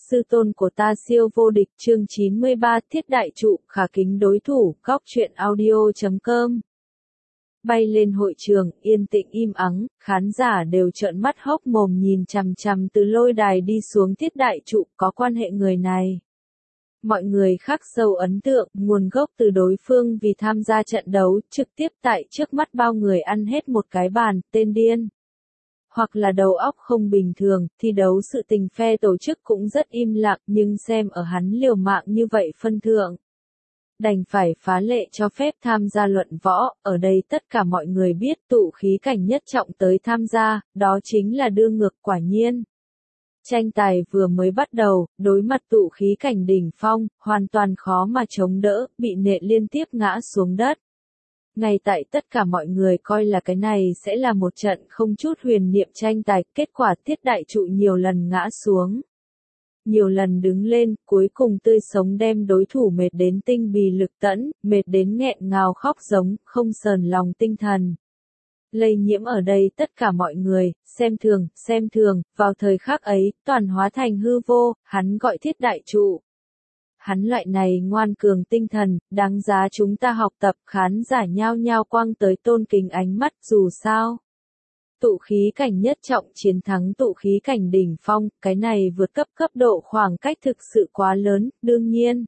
sư tôn của ta siêu vô địch chương 93 thiết đại trụ khả kính đối thủ, góc truyện audio.com. Bay lên hội trường, yên tĩnh im ắng, khán giả đều trợn mắt hốc mồm nhìn chằm chằm từ lôi đài đi xuống thiết đại trụ, có quan hệ người này. Mọi người khắc sâu ấn tượng, nguồn gốc từ đối phương vì tham gia trận đấu, trực tiếp tại trước mắt bao người ăn hết một cái bàn, tên điên. Hoặc là đầu óc không bình thường, thi đấu sự tình phe tổ chức cũng rất im lặng, nhưng xem ở hắn liều mạng như vậy phân thượng. Đành phải phá lệ cho phép tham gia luận võ, ở đây tất cả mọi người biết tụ khí cảnh nhất trọng tới tham gia, đó chính là đưa ngược quả nhiên. Tranh tài vừa mới bắt đầu, đối mặt tụ khí cảnh đỉnh phong, hoàn toàn khó mà chống đỡ, bị nện liên tiếp ngã xuống đất. Ngay tại tất cả mọi người coi là cái này sẽ là một trận không chút huyền niệm tranh tài, kết quả thiết đại trụ nhiều lần ngã xuống. Nhiều lần đứng lên, cuối cùng tươi sống đem đối thủ mệt đến tinh bì lực tẫn, mệt đến nghẹn ngào khóc giống, không sờn lòng tinh thần. Lây nhiễm ở đây tất cả mọi người, xem thường, vào thời khắc ấy, toàn hóa thành hư vô, hắn gọi thiết đại trụ. Hắn loại này ngoan cường tinh thần, đáng giá chúng ta học tập, khán giả nhao nhao quăng tới tôn kính ánh mắt, dù sao. Tụ khí cảnh nhất trọng chiến thắng tụ khí cảnh đỉnh phong, cái này vượt cấp độ khoảng cách thực sự quá lớn, đương nhiên.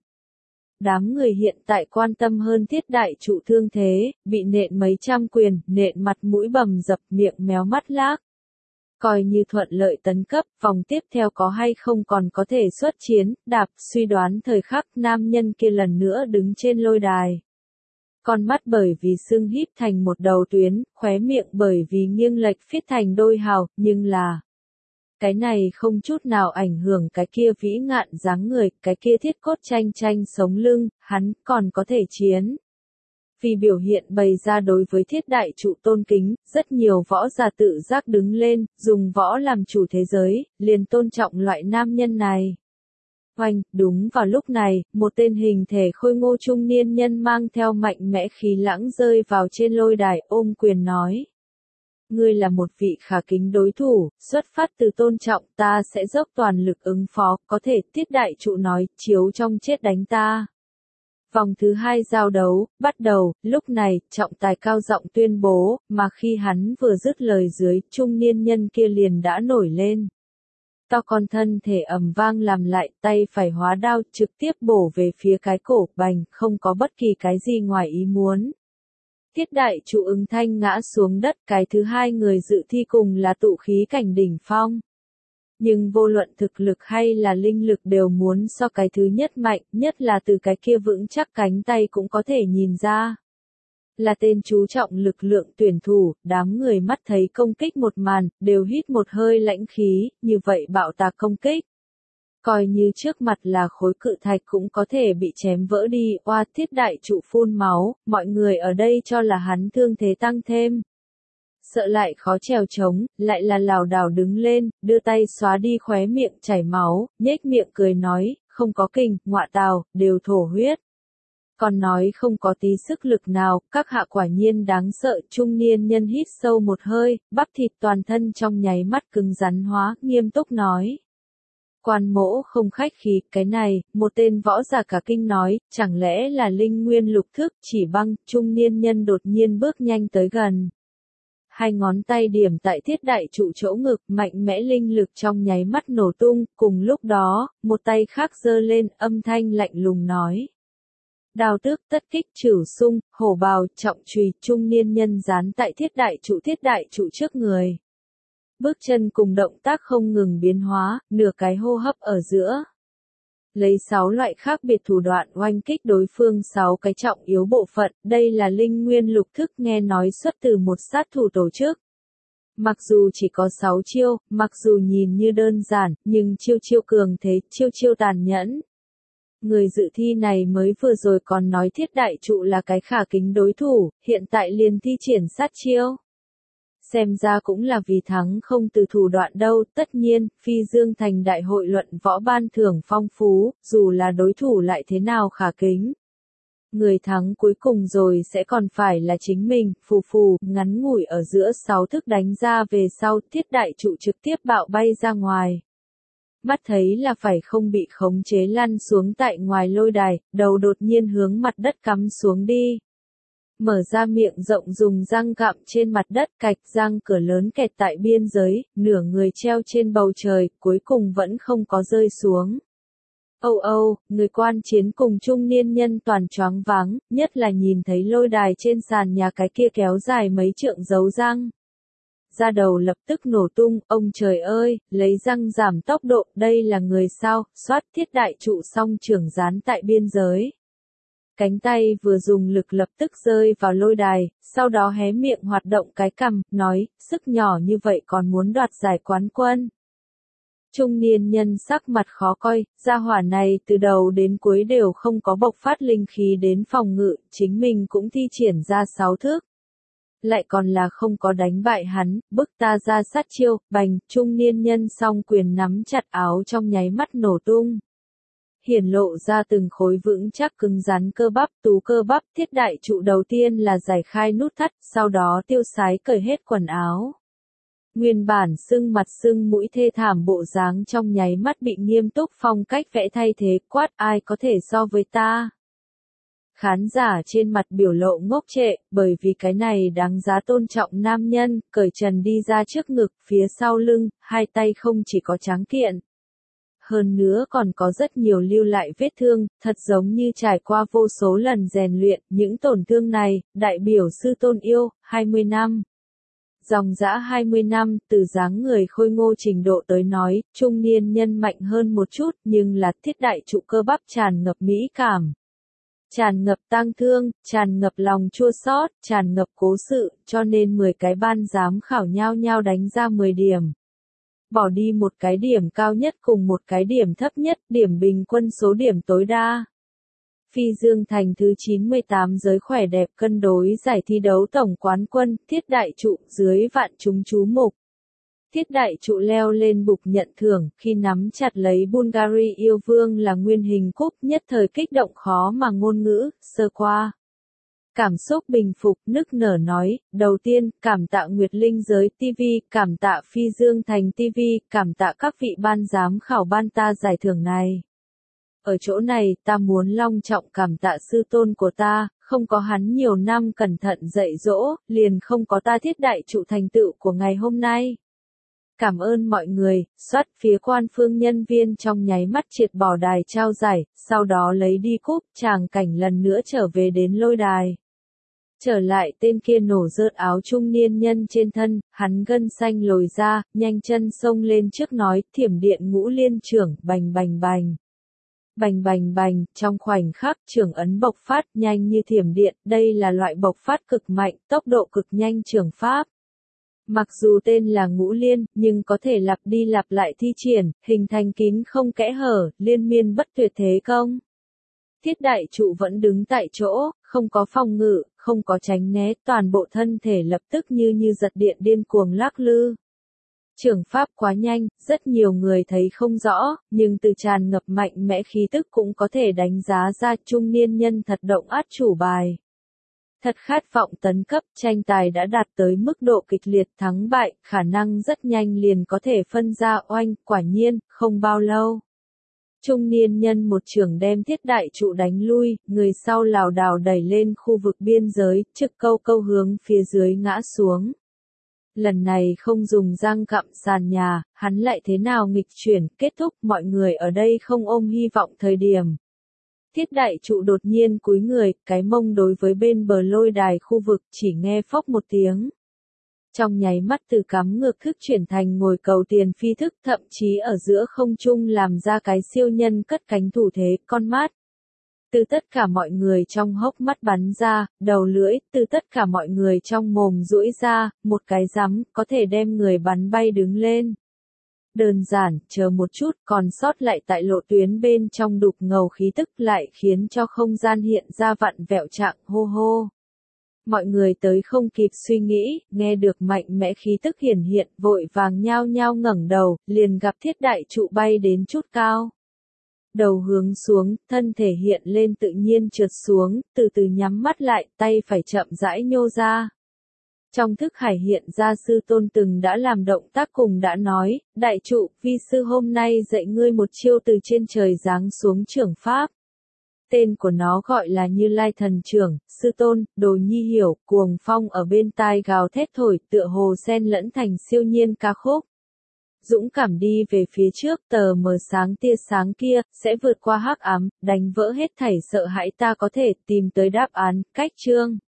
Đám người hiện tại quan tâm hơn thiết đại trụ thương thế, bị nện mấy trăm quyền, nện mặt mũi bầm dập miệng méo mắt lác. Coi như thuận lợi tấn cấp, vòng tiếp theo có hay không còn có thể xuất chiến, suy đoán thời khắc nam nhân kia lần nữa đứng trên lôi đài. Con mắt bởi vì sưng híp thành một đầu tuyến, khóe miệng bởi vì nghiêng lệch phết thành đôi hào, nhưng là cái này không chút nào ảnh hưởng cái kia vĩ ngạn dáng người, cái kia thiết cốt tranh sống lưng, hắn còn có thể chiến. Vì biểu hiện bày ra đối với thiết đại trụ tôn kính, rất nhiều võ giả tự giác đứng lên, dùng võ làm chủ thế giới, liền tôn trọng loại nam nhân này. Oanh, đúng vào lúc này, một tên hình thể khôi ngô trung niên nhân mang theo mạnh mẽ khí lãng rơi vào trên lôi đài, ôm quyền nói. Ngươi là một vị khả kính đối thủ, xuất phát từ tôn trọng, ta sẽ dốc toàn lực ứng phó, có thể thiết đại trụ nói, chiếu trong chết đánh ta. Vòng thứ 2 giao đấu, bắt đầu, lúc này, trọng tài cao giọng tuyên bố, mà khi hắn vừa dứt lời dưới, trung niên nhân kia liền đã nổi lên. To con thân thể ầm vang làm lại, tay phải hóa đao, trực tiếp bổ về phía cái cổ, bành, không có bất kỳ cái gì ngoài ý muốn. Thiết đại trụ ứng thanh ngã xuống đất, cái thứ hai người dự thi cùng là tụ khí cảnh đỉnh phong. Nhưng vô luận thực lực hay là linh lực đều muốn so cái thứ nhất mạnh, nhất là từ cái kia vững chắc cánh tay cũng có thể nhìn ra. Là tên chú trọng lực lượng tuyển thủ, đám người mắt thấy công kích một màn, đều hít một hơi lãnh khí, như vậy bạo tạc công kích. Coi như trước mặt là khối cự thạch cũng có thể bị chém vỡ đi, oa thiết đại trụ phun máu, mọi người ở đây cho là hắn thương thế tăng thêm. Sợ lại khó trèo trống, lại là lảo đảo đứng lên, đưa tay xóa đi khóe miệng chảy máu, nhếch miệng cười nói, không có kình, ngọa tào, đều thổ huyết. Còn nói không có tí sức lực nào, các hạ quả nhiên đáng sợ, trung niên nhân hít sâu một hơi, bắp thịt toàn thân trong nháy mắt cứng rắn hóa, nghiêm túc nói. Quan mỗ không khách khí, cái này, một tên võ giả cả kinh nói, chẳng lẽ là linh nguyên lục thức, chỉ băng, trung niên nhân đột nhiên bước nhanh tới gần. Hai ngón tay điểm tại thiết đại trụ chỗ ngực, mạnh mẽ linh lực trong nháy mắt nổ tung, cùng lúc đó, một tay khác giơ lên, âm thanh lạnh lùng nói. Đao tước tất kích trửu xung, hổ bào, trọng chùy, trung niên nhân dán tại thiết đại trụ trước người. Bước chân cùng động tác không ngừng biến hóa, nửa cái hô hấp ở giữa. Lấy 6 loại khác biệt thủ đoạn oanh kích đối phương 6 cái trọng yếu bộ phận, đây là linh nguyên lục thức nghe nói xuất từ một sát thủ tổ chức. Mặc dù chỉ có 6 chiêu, mặc dù nhìn như đơn giản, nhưng chiêu cường thế, chiêu tàn nhẫn. Người dự thi này mới vừa rồi còn nói thiết đại trụ là cái khả kính đối thủ, hiện tại liền thi triển sát chiêu. Xem ra cũng là vì thắng không từ thủ đoạn đâu, tất nhiên, Phi Dương Thành đại hội luận võ ban thưởng phong phú, dù là đối thủ lại thế nào khả kính. Người thắng cuối cùng rồi sẽ còn phải là chính mình, phù, ngắn ngủi ở giữa 6 thức đánh ra về sau, thiết đại trụ trực tiếp bạo bay ra ngoài. mắt thấy là phải không bị khống chế lăn xuống tại ngoài lôi đài, đầu đột nhiên hướng mặt đất cắm xuống đi. Mở ra miệng rộng dùng răng gặm trên mặt đất, cạch răng cửa lớn kẹt tại biên giới, nửa người treo trên bầu trời, cuối cùng vẫn không có rơi xuống. Âu Âu, người quan chiến cùng trung niên nhân toàn choáng váng, nhất là nhìn thấy lôi đài trên sàn nhà cái kia kéo dài mấy trượng dấu răng. Da đầu lập tức nổ tung, ông trời ơi, lấy răng giảm tốc độ, đây là người sao, xoát thiết đại trụ song trưởng dán tại biên giới. Cánh tay vừa dùng lực lập tức rơi vào lôi đài, sau đó hé miệng hoạt động cái cằm, nói, sức nhỏ như vậy còn muốn đoạt giải quán quân. Trung niên nhân sắc mặt khó coi, gia hỏa này từ đầu đến cuối đều không có bộc phát linh khí đến phòng ngự, chính mình cũng thi triển ra 6 thước. Lại còn là không có đánh bại hắn, bức ta ra sát chiêu, bành, trung niên nhân song quyền nắm chặt áo trong nháy mắt nổ tung. Hiển lộ ra từng khối vững chắc cứng rắn cơ bắp, tú cơ bắp, thiết đại trụ đầu tiên là giải khai nút thắt, sau đó tiêu sái cởi hết quần áo. Nguyên bản sưng mặt sưng mũi thê thảm bộ dáng trong nháy mắt bị nghiêm túc phong cách vẽ thay thế, quát ai có thể so với ta. Khán giả trên mặt biểu lộ ngốc trệ, bởi vì cái này đáng giá tôn trọng nam nhân, cởi trần đi ra trước ngực, phía sau lưng, hai tay không chỉ có tráng kiện. Hơn nữa còn có rất nhiều lưu lại vết thương, thật giống như trải qua vô số lần rèn luyện, những tổn thương này, đại biểu sư tôn yêu, 20 năm. Dòng dã 20 năm, từ dáng người khôi ngô trình độ tới nói, trung niên nhân mạnh hơn một chút, nhưng là thiết đại trụ cơ bắp tràn ngập mỹ cảm. Tràn ngập tang thương, tràn ngập lòng chua xót, tràn ngập cố sự, cho nên 10 cái ban giám khảo nhau nhau đánh ra 10 điểm. Bỏ đi một cái điểm cao nhất cùng một cái điểm thấp nhất, điểm bình quân số điểm tối đa. Phi Dương Thành thứ 98 giới khỏe đẹp cân đối giải thi đấu tổng quán quân, thiết đại trụ, dưới vạn chúng chú mục. Thiết đại trụ leo lên bục nhận thưởng, khi nắm chặt lấy Bulgari yêu vương là nguyên hình cúp, nhất thời kích động khó mà ngôn ngữ, sơ qua. Cảm xúc bình phục, nức nở nói, đầu tiên, cảm tạ Nguyệt Linh Giới TV, cảm tạ Phi Dương Thành TV, cảm tạ các vị ban giám khảo ban ta giải thưởng này. Ở chỗ này, ta muốn long trọng cảm tạ sư tôn của ta, không có hắn nhiều năm cẩn thận dạy dỗ, liền không có ta thiết đại trụ thành tựu của ngày hôm nay. Cảm ơn mọi người, soát phía quan phương nhân viên trong nháy mắt triệt bỏ đài trao giải, sau đó lấy đi cúp, tràng cảnh lần nữa trở về đến lôi đài. Trở lại tên kia nổ rớt áo trung niên nhân trên thân, hắn gân xanh lồi ra, nhanh chân xông lên trước nói, thiểm điện ngũ liên trưởng, bành bành bành. Bành bành bành, trong khoảnh khắc trưởng ấn bộc phát nhanh như thiểm điện, đây là loại bộc phát cực mạnh, tốc độ cực nhanh trưởng pháp. Mặc dù tên là ngũ liên, nhưng có thể lặp đi lặp lại thi triển, hình thành kín không kẽ hở, liên miên bất tuyệt thế công. Thiết đại trụ vẫn đứng tại chỗ, không có phòng ngự, không có tránh né, toàn bộ thân thể lập tức như giật điện điên cuồng lắc lư. Trưởng pháp quá nhanh, rất nhiều người thấy không rõ, nhưng từ tràn ngập mạnh mẽ khí tức cũng có thể đánh giá ra trung niên nhân thật động át chủ bài. Thật khát vọng tấn cấp, tranh tài đã đạt tới mức độ kịch liệt thắng bại, khả năng rất nhanh liền có thể phân ra oanh, quả nhiên, không bao lâu. Trung niên nhân một trường đem thiết đại trụ đánh lui, người sau lảo đảo đẩy lên khu vực biên giới, trực câu hướng phía dưới ngã xuống. Lần này không dùng răng gặm sàn nhà, hắn lại thế nào nghịch chuyển, kết thúc mọi người ở đây không ôm hy vọng thời điểm. Thiết đại trụ đột nhiên cúi người, cái mông đối với bên bờ lôi đài khu vực, chỉ nghe phốc một tiếng. Trong nháy mắt từ cắm ngược thức chuyển thành ngồi cầu tiền phi thức, thậm chí ở giữa không trung làm ra cái siêu nhân cất cánh thủ thế, con mắt. Từ tất cả mọi người trong hốc mắt bắn ra, đầu lưỡi, từ tất cả mọi người trong mồm duỗi ra, một cái rắm, có thể đem người bắn bay đứng lên. Đơn giản, chờ một chút, còn sót lại tại lộ tuyến bên trong đục ngầu khí tức lại khiến cho không gian hiện ra vặn vẹo trạng hô hô. Mọi người tới không kịp suy nghĩ, nghe được mạnh mẽ khí tức hiển hiện, vội vàng nhao nhao ngẩng đầu, liền gặp thiết đại trụ bay đến chút cao. Đầu hướng xuống, thân thể hiện lên tự nhiên trượt xuống, từ từ nhắm mắt lại, tay phải chậm rãi nhô ra. Trong thức hải hiện ra sư tôn từng đã làm động tác cùng đã nói, đại trụ, vi sư hôm nay dạy ngươi một chiêu từ trên trời giáng xuống trưởng pháp. Tên của nó gọi là Như Lai thần trưởng, sư tôn, đồ nhi hiểu, cuồng phong ở bên tai gào thét thổi, tựa hồ xen lẫn thành siêu nhiên ca khúc. Dũng cảm đi về phía trước, tờ mờ sáng tia sáng kia, sẽ vượt qua hắc ám, đánh vỡ hết thảy sợ hãi, ta có thể tìm tới đáp án, cách chương.